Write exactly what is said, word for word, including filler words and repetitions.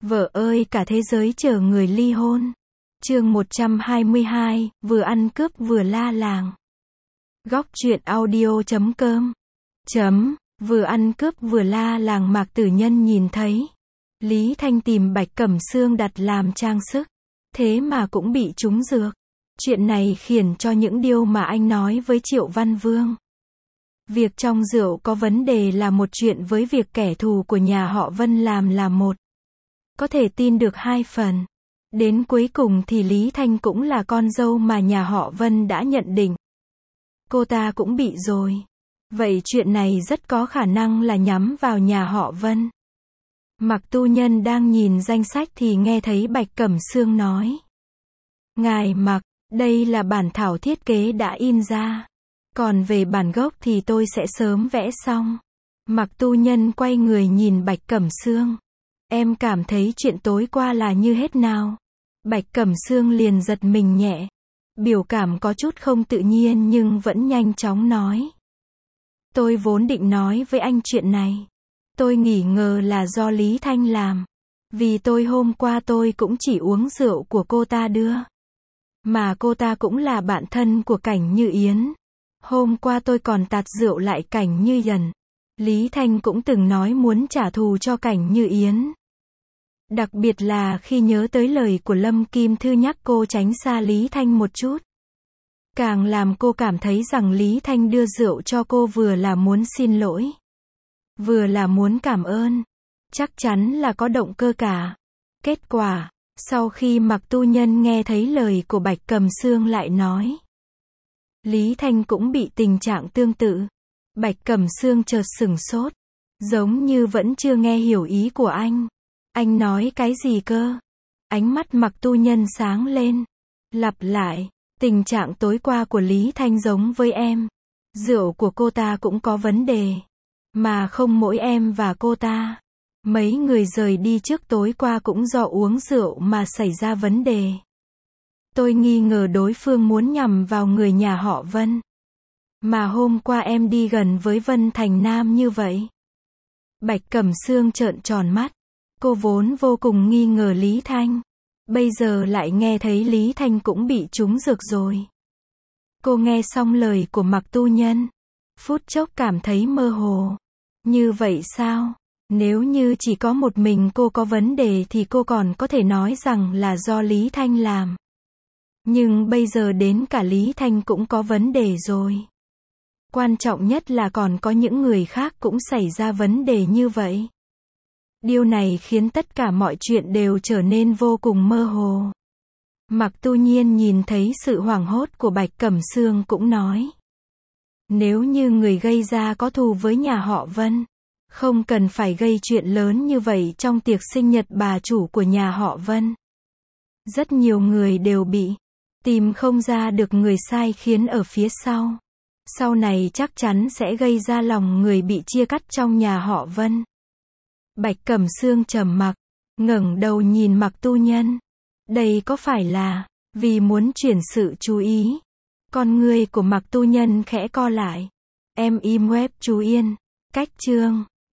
Vợ ơi cả thế giới chờ người ly hôn. Chương một trăm hai mươi hai, vừa ăn cướp vừa la làng. Góc truyện audio chấm com. Chấm, vừa ăn cướp vừa la làng Mạc Tử Nhân nhìn thấy. Lý Thanh tìm Bạch Cẩm Sương đặt làm trang sức. Thế mà cũng bị trúng dược. Chuyện này khiển cho những điều mà anh nói với Triệu Văn Vương. Việc trong rượu có vấn đề là một chuyện với việc kẻ thù của nhà họ Vân làm là một. Có thể tin được hai phần. Đến cuối cùng thì Lý Thanh cũng là con dâu mà nhà họ Vân đã nhận định. Cô ta cũng bị rồi. Vậy chuyện này rất có khả năng là nhắm vào nhà họ Vân. Mạc Tu Nhân đang nhìn danh sách thì nghe thấy Bạch Cẩm Sương nói. Ngài Mạc, đây là bản thảo thiết kế đã in ra. Còn về bản gốc thì tôi sẽ sớm vẽ xong. Mạc Tu Nhân quay người nhìn Bạch Cẩm Sương. Em cảm thấy chuyện tối qua là như hết nào? Bạch Cẩm Sương liền giật mình nhẹ. Biểu cảm có chút không tự nhiên nhưng vẫn nhanh chóng nói. Tôi vốn định nói với anh chuyện này. Tôi nghi ngờ là do Lý Thanh làm. Vì tôi hôm qua tôi cũng chỉ uống rượu của cô ta đưa. Mà cô ta cũng là bạn thân của Cảnh Như Yến. Hôm qua tôi còn tạt rượu lại Cảnh Như Dần. Lý Thanh cũng từng nói muốn trả thù cho Cảnh Như Yến. Đặc biệt là khi nhớ tới lời của Lâm Kim Thư nhắc cô tránh xa Lý Thanh một chút. Càng làm cô cảm thấy rằng Lý Thanh đưa rượu cho cô vừa là muốn xin lỗi. Vừa là muốn cảm ơn. Chắc chắn là có động cơ cả. Kết quả, sau khi Mạc Tu Nhân nghe thấy lời của Bạch Cẩm Sương lại nói. Lý Thanh cũng bị tình trạng tương tự. Bạch Cẩm Sương chợt sửng sốt. Giống như vẫn chưa nghe hiểu ý của anh. Anh nói cái gì cơ? Ánh mắt Mạc Tu Nhân sáng lên. Lặp lại, tình trạng tối qua của Lý Thanh giống với em. Rượu của cô ta cũng có vấn đề. Mà không mỗi em và cô ta. Mấy người rời đi trước tối qua cũng do uống rượu mà xảy ra vấn đề. Tôi nghi ngờ đối phương muốn nhằm vào người nhà họ Vân. Mà hôm qua em đi gần với Vân Thành Nam như vậy. Bạch Cẩm Sương trợn tròn mắt. Cô vốn vô cùng nghi ngờ Lý Thanh. Bây giờ lại nghe thấy Lý Thanh cũng bị trúng dược rồi. Cô nghe xong lời của Mạc Tu Nhân. Phút chốc cảm thấy mơ hồ. Như vậy sao? Nếu như chỉ có một mình cô có vấn đề thì cô còn có thể nói rằng là do Lý Thanh làm. Nhưng bây giờ đến cả Lý Thanh cũng có vấn đề rồi. Quan trọng nhất là còn có những người khác cũng xảy ra vấn đề như vậy. Điều này khiến tất cả mọi chuyện đều trở nên vô cùng mơ hồ. Mạc Tu Nhiên nhìn thấy sự hoảng hốt của Bạch Cẩm Sương cũng nói. Nếu như người gây ra có thù với nhà họ Vân, không cần phải gây chuyện lớn như vậy trong tiệc sinh nhật bà chủ của nhà họ Vân. Rất nhiều người đều bị tìm không ra được người sai khiến ở phía sau. Sau này chắc chắn sẽ gây ra lòng người bị chia cắt trong nhà họ Vân. Bạch Cẩm Sương trầm mặc, ngẩng đầu nhìn Mạc Tu Nhân. Đây có phải là vì muốn chuyển sự chú ý? Con người của Mạc Tu Nhân khẽ co lại. Em im web chú Yên. Cách chương